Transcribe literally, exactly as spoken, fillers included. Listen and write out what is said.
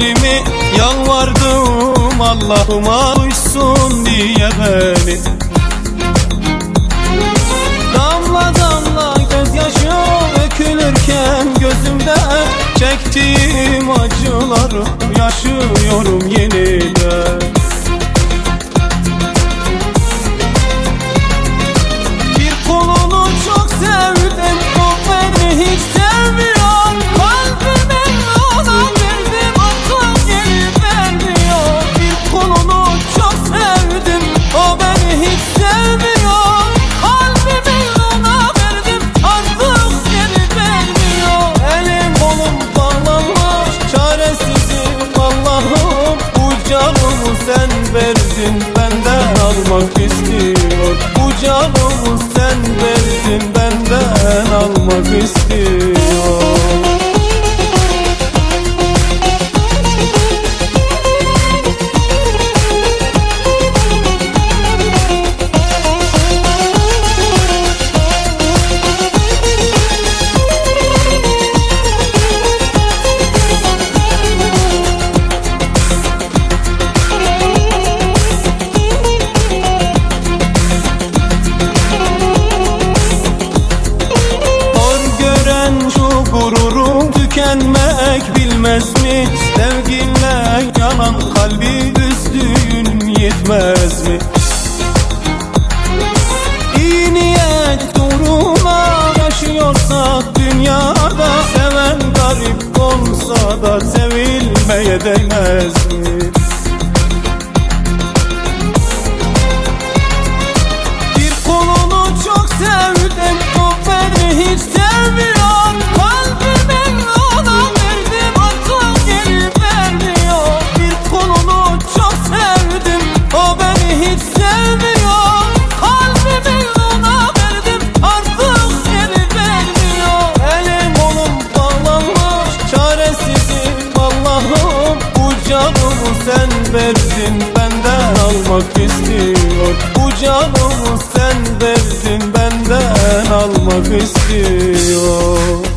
elimi, yalvardım Allah'ıma uysun diye beni. Damla damla gözyaşı dökülürken gözümde, çektiğim acıları yaşıyorum yeniden. Bir kolunu çok sevdim, o beni hiç sevmiyor. Kalbimi ona verdim, akıl geri vermiyor. Bir kolunu çok sevdim, o beni hiç sevmiyor. Kalbimi ona verdim, artık geri vermiyor. Elim kolum bağlanmış, çaresizim Allah'ım. Bu canımı sen verdin, benden almak istiyor. Bu canımı sen verdin, benden almak istiyor. Gururum tükenmek bilmez mi? Sevginle yanan kalbi üzdüğün yetmez mi? İyi niyet uğruna yaşıyorsak dünyada, seven garip olsa da sevilmeye değmez mi? Bir kolunu çok sevdim, o beni hiç sevmiyor. Canımı sen verdin, benden almak istiyor. Bu canımı sen verdin, benden almak istiyor.